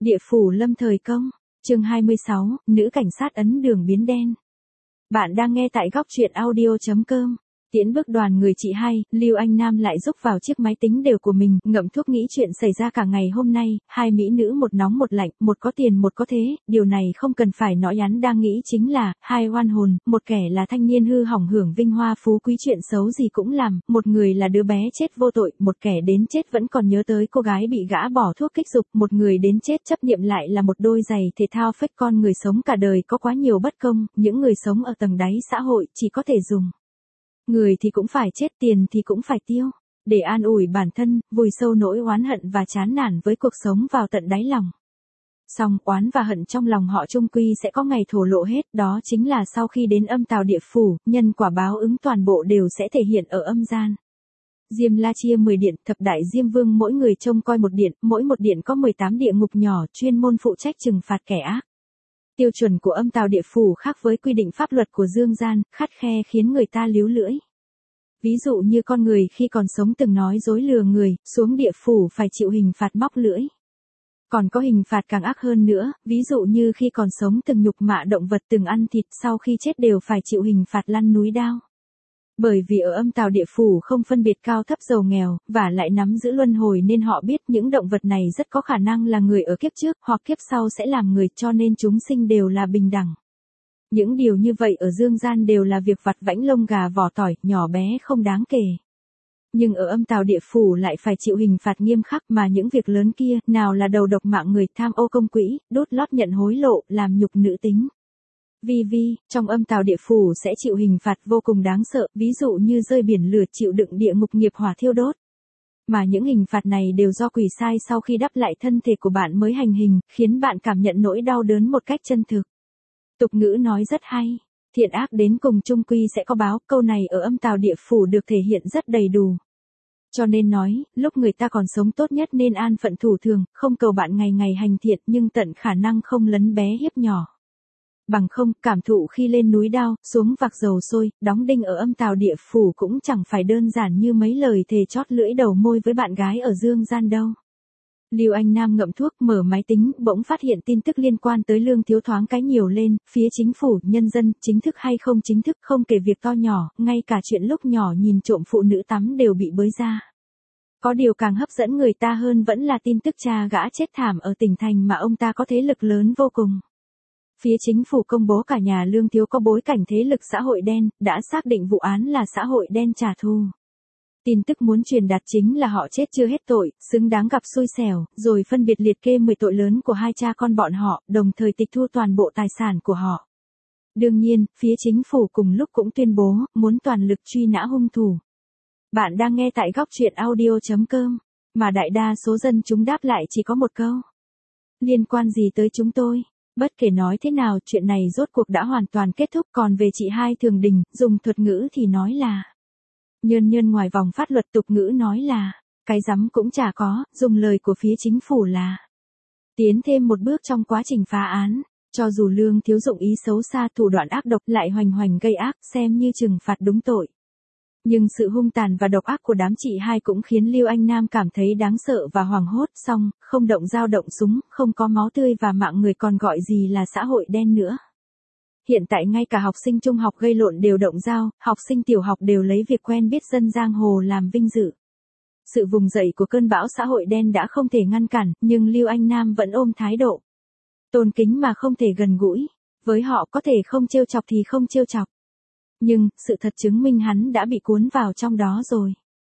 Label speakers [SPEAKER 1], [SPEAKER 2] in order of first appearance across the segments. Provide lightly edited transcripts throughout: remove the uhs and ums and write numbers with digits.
[SPEAKER 1] Địa phủ Lâm Thời Công, chương 26, nữ cảnh sát ấn đường biến đen. Bạn đang nghe tại góc truyện audio.com. Tiễn bước đoàn người chị hai, Lưu Anh Nam lại rúc vào chiếc máy tính đều của mình, ngậm thuốc nghĩ chuyện xảy ra cả ngày hôm nay, hai mỹ nữ một nóng một lạnh, một có tiền một có thế, điều này không cần phải nói, hắn đang nghĩ chính là, hai oan hồn, một kẻ là thanh niên hư hỏng hưởng vinh hoa phú quý chuyện xấu gì cũng làm, một người là đứa bé chết vô tội, một kẻ đến chết vẫn còn nhớ tới cô gái bị gã bỏ thuốc kích dục, một người đến chết chấp niệm lại là một đôi giày thể thao fake. Con người sống cả đời có quá nhiều bất công, những người sống ở tầng đáy xã hội chỉ có thể dùng người thì cũng phải chết, tiền thì cũng phải tiêu, để an ủi bản thân, vùi sâu nỗi oán hận và chán nản với cuộc sống vào tận đáy lòng. Song oán và hận trong lòng họ chung quy sẽ có ngày thổ lộ hết, đó chính là sau khi đến âm tào địa phủ, nhân quả báo ứng toàn bộ đều sẽ thể hiện ở âm gian. Diêm La chia 10 điện, thập đại Diêm Vương mỗi người trông coi một điện, mỗi một điện có 18 địa ngục nhỏ, chuyên môn phụ trách trừng phạt kẻ ác. Tiêu chuẩn của âm tào địa phủ khác với quy định pháp luật của dương gian, khắt khe khiến người ta líu lưỡi. Ví dụ như con người khi còn sống từng nói dối lừa người, xuống địa phủ phải chịu hình phạt móc lưỡi. Còn có hình phạt càng ác hơn nữa, ví dụ như khi còn sống từng nhục mạ động vật, từng ăn thịt, sau khi chết đều phải chịu hình phạt lăn núi đao. Bởi vì ở âm tào địa phủ không phân biệt cao thấp giàu nghèo, và lại nắm giữ luân hồi nên họ biết những động vật này rất có khả năng là người ở kiếp trước hoặc kiếp sau sẽ làm người, cho nên chúng sinh đều là bình đẳng. Những điều như vậy ở dương gian đều là việc vặt vãnh lông gà vỏ tỏi, nhỏ bé không đáng kể. Nhưng ở âm tào địa phủ lại phải chịu hình phạt nghiêm khắc, mà những việc lớn kia, nào là đầu độc mạng người, tham ô công quỹ, đốt lót nhận hối lộ, làm nhục nữ tính. Trong âm tào địa phủ sẽ chịu hình phạt vô cùng đáng sợ, ví dụ như rơi biển lửa, chịu đựng địa ngục nghiệp hỏa thiêu đốt. Mà những hình phạt này đều do quỷ sai sau khi đắp lại thân thể của bạn mới hành hình, khiến bạn cảm nhận nỗi đau đớn một cách chân thực. Tục ngữ nói rất hay, thiện ác đến cùng chung quy sẽ có báo, câu này ở âm tào địa phủ được thể hiện rất đầy đủ. Cho nên nói, lúc người ta còn sống tốt nhất nên an phận thủ thường, không cầu bạn ngày ngày hành thiện nhưng tận khả năng không lấn bé hiếp nhỏ. Bằng không, cảm thụ khi lên núi đao, xuống vạc dầu sôi, đóng đinh ở âm tào địa phủ cũng chẳng phải đơn giản như mấy lời thề chót lưỡi đầu môi với bạn gái ở dương gian đâu. Lưu Anh Nam ngậm thuốc, mở máy tính, bỗng phát hiện tin tức liên quan tới Lương Thiếu thoáng cái nhiều lên, phía chính phủ, nhân dân, chính thức hay không chính thức, không kể việc to nhỏ, ngay cả chuyện lúc nhỏ nhìn trộm phụ nữ tắm đều bị bới ra. Có điều càng hấp dẫn người ta hơn vẫn là tin tức cha gã chết thảm ở tỉnh thành mà ông ta có thế lực lớn vô cùng. Phía chính phủ công bố cả nhà Lương Thiếu có bối cảnh thế lực xã hội đen, đã xác định vụ án là xã hội đen trả thù. Tin tức muốn truyền đạt chính là họ chết chưa hết tội, xứng đáng gặp xui xẻo, rồi phân biệt liệt kê 10 tội lớn của hai cha con bọn họ, đồng thời tịch thu toàn bộ tài sản của họ. Đương nhiên, phía chính phủ cùng lúc cũng tuyên bố, muốn toàn lực truy nã hung thủ. Bạn đang nghe tại góc truyện audio.com, mà đại đa số dân chúng đáp lại chỉ có một câu. Liên quan gì tới chúng tôi? Bất kể nói thế nào, chuyện này rốt cuộc đã hoàn toàn kết thúc, còn về chị hai Thường Đình, dùng thuật ngữ thì nói là nhơn nhơn, ngoài vòng pháp luật tục ngữ nói là cái rắm cũng chả có, dùng lời của phía chính phủ là tiến thêm một bước trong quá trình phá án. Cho dù Lương Thiếu dụng ý xấu xa, thủ đoạn ác độc, lại hoành hoành gây ác, xem như trừng phạt đúng tội. Nhưng sự hung tàn và độc ác của đám chị hai cũng khiến Lưu Anh Nam cảm thấy đáng sợ và hoảng hốt, song không động dao động súng, không có máu tươi và mạng người còn gọi gì là xã hội đen nữa. Hiện tại ngay cả học sinh trung học gây lộn đều động dao, học sinh tiểu học đều lấy việc quen biết dân giang hồ làm vinh dự. Sự vùng dậy của cơn bão xã hội đen đã không thể ngăn cản, nhưng Lưu Anh Nam vẫn ôm thái độ tôn kính mà không thể gần gũi. Với họ có thể không trêu chọc thì không trêu chọc. Nhưng, sự thật chứng minh hắn đã bị cuốn vào trong đó rồi.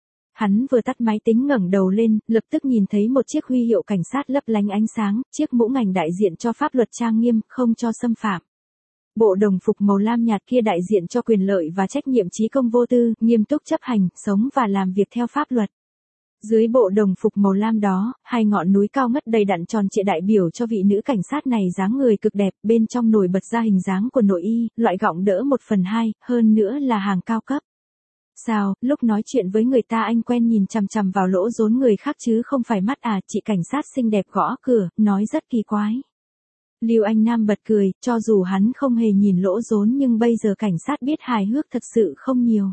[SPEAKER 1] Hắn vừa tắt máy tính ngẩng đầu lên, lập tức nhìn thấy một chiếc huy hiệu cảnh sát lấp lánh ánh sáng, chiếc mũ ngành đại diện cho pháp luật trang nghiêm, không cho xâm phạm. Bộ đồng phục màu lam nhạt kia đại diện cho quyền lợi và trách nhiệm chí công vô tư, nghiêm túc chấp hành, sống và làm việc theo pháp luật. Dưới bộ đồng phục màu lam đó, hai ngọn núi cao ngất đầy đặn tròn trịa đại biểu cho vị nữ cảnh sát này dáng người cực đẹp, bên trong nổi bật ra hình dáng của nội y, loại gọng đỡ 1/2, hơn nữa là hàng cao cấp. Sao, lúc nói chuyện với người ta anh quen nhìn chằm chằm vào lỗ rốn người khác chứ không phải mắt à? Chị cảnh sát xinh đẹp gõ cửa, nói rất kỳ quái. Lưu Anh Nam bật cười, cho dù hắn không hề nhìn lỗ rốn nhưng bây giờ cảnh sát biết hài hước thật sự không nhiều.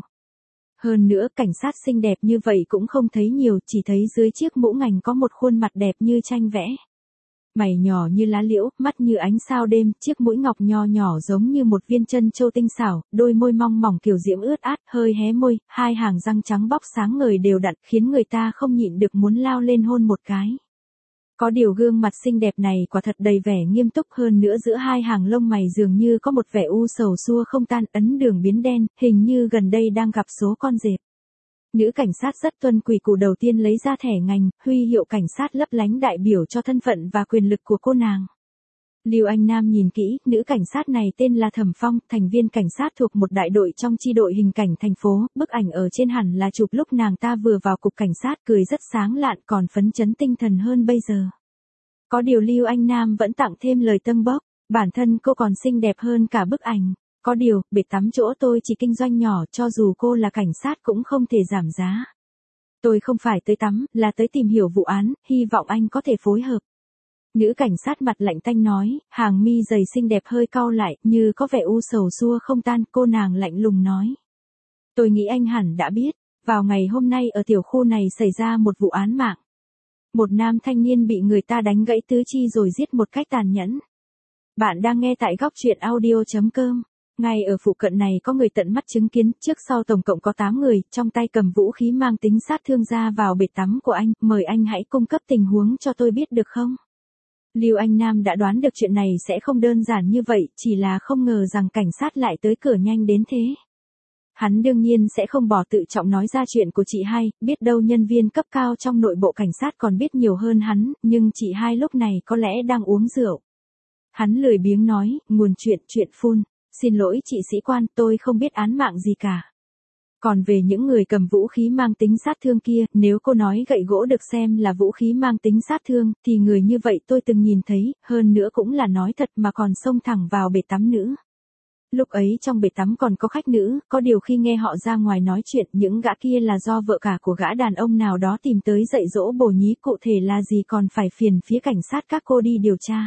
[SPEAKER 1] Hơn nữa, cảnh sát xinh đẹp như vậy cũng không thấy nhiều, chỉ thấy dưới chiếc mũ ngành có một khuôn mặt đẹp như tranh vẽ. Mày nhỏ như lá liễu, mắt như ánh sao đêm, chiếc mũi ngọc nho nhỏ giống như một viên chân châu tinh xảo, đôi môi mong mỏng kiểu diễm ướt át, hơi hé môi, hai hàng răng trắng bóc sáng ngời đều đặn, khiến người ta không nhịn được muốn lao lên hôn một cái. Có điều gương mặt xinh đẹp này quả thật đầy vẻ nghiêm túc, hơn nữa giữa hai hàng lông mày dường như có một vẻ u sầu xua không tan, ấn đường biến đen, hình như gần đây đang gặp số con dẹp. Nữ cảnh sát rất tuân quy củ, đầu tiên lấy ra thẻ ngành, huy hiệu cảnh sát lấp lánh đại biểu cho thân phận và quyền lực của cô nàng. Lưu Anh Nam nhìn kỹ, nữ cảnh sát này tên là Thẩm Phong, thành viên cảnh sát thuộc một đại đội trong chi đội hình cảnh thành phố, bức ảnh ở trên hẳn là chụp lúc nàng ta vừa vào cục cảnh sát, cười rất sáng lạn, còn phấn chấn tinh thần hơn bây giờ. Có điều Lưu Anh Nam vẫn tặng thêm lời tâng bốc, bản thân cô còn xinh đẹp hơn cả bức ảnh. Có điều, bể tắm chỗ tôi chỉ kinh doanh nhỏ, cho dù cô là cảnh sát cũng không thể giảm giá. Tôi không phải tới tắm, là tới tìm hiểu vụ án, hy vọng anh có thể phối hợp. Nữ cảnh sát mặt lạnh tanh nói, hàng mi dày xinh đẹp hơi cau lại, như có vẻ u sầu xua không tan, cô nàng lạnh lùng nói. Tôi nghĩ anh hẳn đã biết, vào ngày hôm nay ở tiểu khu này xảy ra một vụ án mạng. Một nam thanh niên bị người ta đánh gãy tứ chi rồi giết một cách tàn nhẫn. Bạn đang nghe tại góc truyện audio.com. Ngay ở phụ cận này có người tận mắt chứng kiến, trước sau tổng cộng có 8 người, trong tay cầm vũ khí mang tính sát thương ra vào bể tắm của anh, mời anh hãy cung cấp tình huống cho tôi biết được không? Lưu Anh Nam đã đoán được chuyện này sẽ không đơn giản như vậy, chỉ là không ngờ rằng cảnh sát lại tới cửa nhanh đến thế. Hắn đương nhiên sẽ không bỏ tự trọng nói ra chuyện của chị hai, biết đâu nhân viên cấp cao trong nội bộ cảnh sát còn biết nhiều hơn hắn, nhưng chị hai lúc này có lẽ đang uống rượu. Hắn lười biếng nói, nguồn chuyện phun. Xin lỗi chị sĩ quan, tôi không biết án mạng gì cả. Còn về những người cầm vũ khí mang tính sát thương kia, nếu cô nói gậy gỗ được xem là vũ khí mang tính sát thương, thì người như vậy tôi từng nhìn thấy, hơn nữa cũng là nói thật mà còn xông thẳng vào bể tắm nữ. Lúc ấy trong bể tắm còn có khách nữ, có điều khi nghe họ ra ngoài nói chuyện, những gã kia là do vợ cả của gã đàn ông nào đó tìm tới dạy dỗ bồ nhí, cụ thể là gì còn phải phiền phía cảnh sát các cô đi điều tra.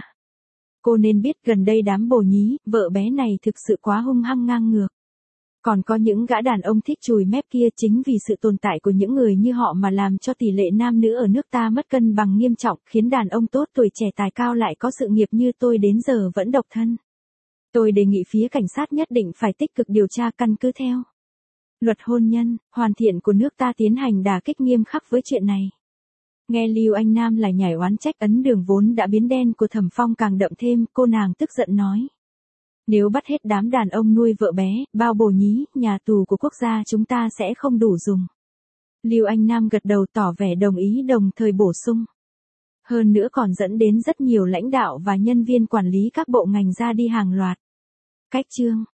[SPEAKER 1] Cô nên biết gần đây đám bồ nhí, vợ bé này thực sự quá hung hăng ngang ngược. Còn có những gã đàn ông thích chùi mép kia, chính vì sự tồn tại của những người như họ mà làm cho tỷ lệ nam nữ ở nước ta mất cân bằng nghiêm trọng, khiến đàn ông tốt tuổi trẻ tài cao lại có sự nghiệp như tôi đến giờ vẫn độc thân. Tôi đề nghị phía cảnh sát nhất định phải tích cực điều tra, căn cứ theo luật hôn nhân, hoàn thiện của nước ta tiến hành đả kích nghiêm khắc với chuyện này. Nghe Lưu Anh Nam lại nhảy oán trách, ấn đường vốn đã biến đen của Thẩm Phong càng đậm thêm, cô nàng tức giận nói. Nếu bắt hết đám đàn ông nuôi vợ bé, bao bồ nhí, nhà tù của quốc gia chúng ta sẽ không đủ dùng. Lưu Anh Nam gật đầu tỏ vẻ đồng ý, đồng thời bổ sung. Hơn nữa còn dẫn đến rất nhiều lãnh đạo và nhân viên quản lý các bộ ngành ra đi hàng loạt. Cách chương.